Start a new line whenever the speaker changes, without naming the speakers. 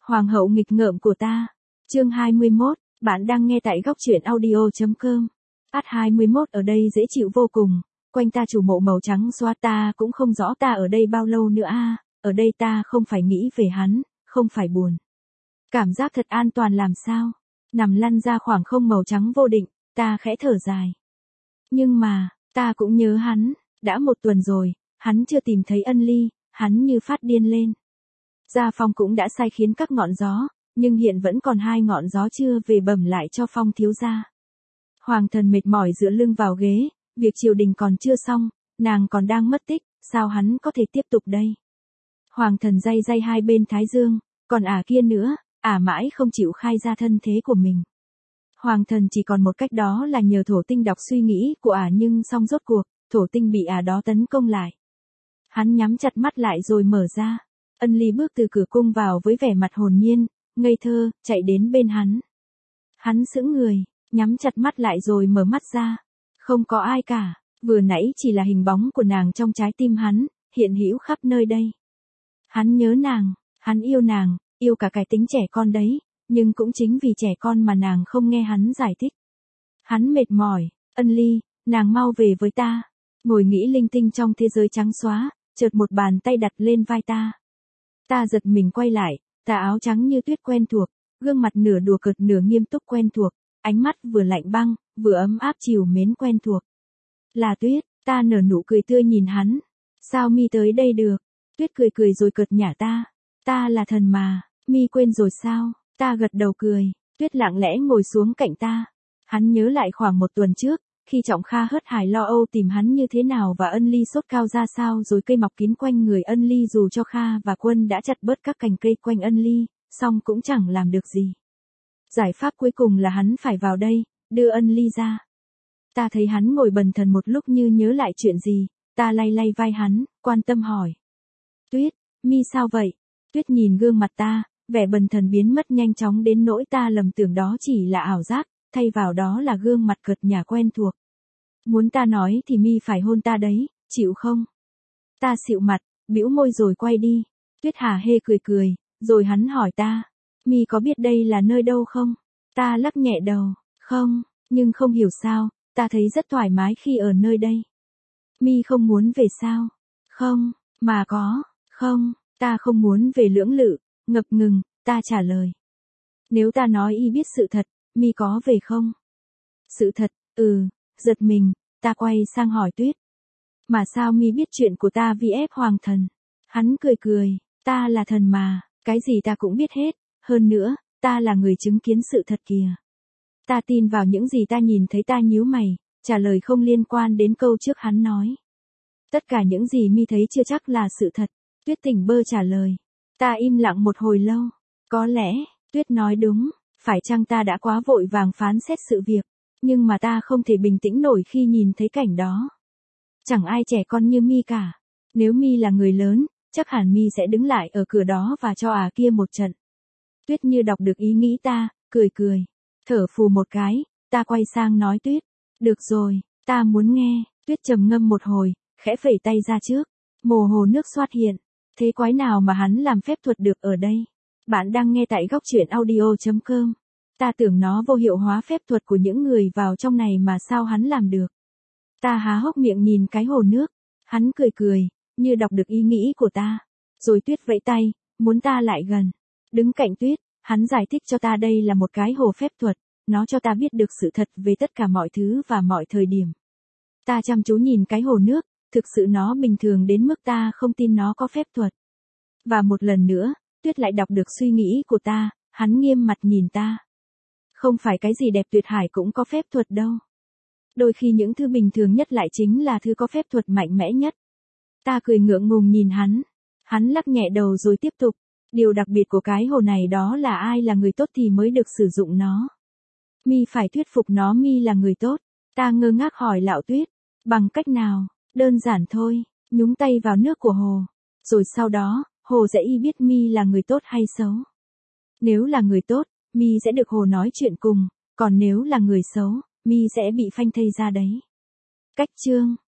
Hoàng hậu nghịch ngợm của ta. Chương 21, bạn đang nghe tại góc truyện audio.com. Phát 21 ở đây dễ chịu vô cùng, quanh ta chủ mộ màu trắng xóa, ta cũng không rõ ta ở đây bao lâu nữa a. Ở đây ta không phải nghĩ về hắn, không phải buồn. Cảm giác thật an toàn làm sao. Nằm lăn ra khoảng không màu trắng vô định, ta khẽ thở dài. Nhưng mà, ta cũng nhớ hắn, đã 1 tuần rồi, hắn chưa tìm thấy Ân Ly, hắn như phát điên lên. Gia Phong cũng đã sai khiến các ngọn gió, nhưng hiện vẫn còn 2 ngọn gió chưa về bẩm lại cho Phong thiếu gia. Hoàng thần mệt mỏi dựa lưng vào ghế, việc triều đình còn chưa xong, nàng còn đang mất tích, sao hắn có thể tiếp tục đây? Hoàng thần day day 2 bên thái dương, còn kia nữa, mãi không chịu khai ra thân thế của mình. Hoàng thần chỉ còn một cách, đó là nhờ thổ tinh đọc suy nghĩ của nhưng xong rốt cuộc, thổ tinh bị đó tấn công lại. Hắn nhắm chặt mắt lại rồi mở ra. Ân Ly bước từ cửa cung vào với vẻ mặt hồn nhiên, ngây thơ, chạy đến bên hắn. Hắn sững người, nhắm chặt mắt lại rồi mở mắt ra. Không có ai cả, vừa nãy chỉ là hình bóng của nàng trong trái tim hắn, hiện hữu khắp nơi đây. Hắn nhớ nàng, hắn yêu nàng, yêu cả cái tính trẻ con đấy, nhưng cũng chính vì trẻ con mà nàng không nghe hắn giải thích. Hắn mệt mỏi, Ân Ly, nàng mau về với ta. Ngồi nghĩ linh tinh trong thế giới trắng xóa, chợt một bàn tay đặt lên vai ta. Ta giật mình quay lại, tà áo trắng như tuyết quen thuộc, gương mặt nửa đùa cợt nửa nghiêm túc quen thuộc, ánh mắt vừa lạnh băng, vừa ấm áp trìu mến quen thuộc. Là Tuyết, ta nở nụ cười tươi nhìn hắn. Sao mi tới đây được? Tuyết cười cười rồi cợt nhả ta. Ta là thần mà, mi quên rồi sao? Ta gật đầu cười, Tuyết lặng lẽ ngồi xuống cạnh ta. Hắn nhớ lại khoảng 1 tuần trước, khi Trọng Kha hớt hải lo âu tìm hắn như thế nào và Ân Ly sốt cao ra sao, rồi cây mọc kín quanh người Ân Ly dù cho Kha và Quân đã chặt bớt các cành cây quanh Ân Ly, song cũng chẳng làm được gì. Giải pháp cuối cùng là hắn phải vào đây, đưa Ân Ly ra. Ta thấy hắn ngồi bần thần một lúc như nhớ lại chuyện gì, ta lay lay vai hắn, quan tâm hỏi. Tuyết, mi sao vậy? Tuyết nhìn gương mặt ta, vẻ bần thần biến mất nhanh chóng đến nỗi ta lầm tưởng đó chỉ là ảo giác, thay vào đó là gương mặt cợt nhả quen thuộc. Muốn ta nói thì mi phải hôn ta đấy, chịu không? Ta xịu mặt, bĩu môi rồi quay đi. Tuyết hả hê cười cười, rồi hắn hỏi ta, mi có biết đây là nơi đâu không? Ta lắc nhẹ đầu, không, nhưng không hiểu sao, ta thấy rất thoải mái khi ở nơi đây. Mi không muốn về sao? Không, mà có, không, ta không muốn về lưỡng lự, ngập ngừng, ta trả lời. Nếu ta nói y biết sự thật, mi có về không? Sự thật, giật mình, ta quay sang hỏi Tuyết. Mà sao mi biết chuyện của ta vs Hoàng thần? Hắn cười cười, ta là thần mà, cái gì ta cũng biết hết, hơn nữa, ta là người chứng kiến sự thật kìa. Ta tin vào những gì ta nhìn thấy. Ta nhíu mày, trả lời không liên quan đến câu trước hắn nói. Tất cả những gì mi thấy chưa chắc là sự thật, Tuyết tỉnh bơ trả lời. Ta im lặng một hồi lâu, có lẽ, Tuyết nói đúng, phải chăng ta đã quá vội vàng phán xét sự việc, nhưng mà ta không thể bình tĩnh nổi khi nhìn thấy cảnh đó. Chẳng ai trẻ con như mi cả, nếu mi là người lớn, chắc hẳn mi sẽ đứng lại ở cửa đó và cho kia một trận. Tuyết như đọc được ý nghĩ ta, cười cười, thở phù một cái, ta quay sang nói Tuyết, được rồi, ta muốn nghe. Tuyết trầm ngâm một hồi, khẽ phẩy tay ra trước, mồ hồ nước xoát hiện, thế quái nào mà hắn làm phép thuật được ở đây? Bạn đang nghe tại góc truyện audio.com. Ta tưởng nó vô hiệu hóa phép thuật của những người vào trong này mà sao hắn làm được. Ta há hốc miệng nhìn cái hồ nước, hắn cười cười, như đọc được ý nghĩ của ta. Rồi Tuyết vẫy tay, muốn ta lại gần. Đứng cạnh Tuyết, hắn giải thích cho ta đây là một cái hồ phép thuật, nó cho ta biết được sự thật về tất cả mọi thứ và mọi thời điểm. Ta chăm chú nhìn cái hồ nước, thực sự nó bình thường đến mức ta không tin nó có phép thuật. Và một lần nữa, Tuyết lại đọc được suy nghĩ của ta, hắn nghiêm mặt nhìn ta. Không phải cái gì đẹp tuyệt hải cũng có phép thuật đâu. Đôi khi những thứ bình thường nhất lại chính là thứ có phép thuật mạnh mẽ nhất. Ta cười ngượng ngùng nhìn hắn. Hắn lắc nhẹ đầu rồi tiếp tục. Điều đặc biệt của cái hồ này đó là ai là người tốt thì mới được sử dụng nó. Mi phải thuyết phục nó mi là người tốt. Ta ngơ ngác hỏi lão Tuyết. Bằng cách nào? Đơn giản thôi, nhúng tay vào nước của hồ. Rồi sau đó, hồ sẽ y biết mi là người tốt hay xấu. Nếu là người tốt, mi sẽ được hồ nói chuyện cùng, còn nếu là người xấu, mi sẽ bị phanh thây ra đấy. Cách chương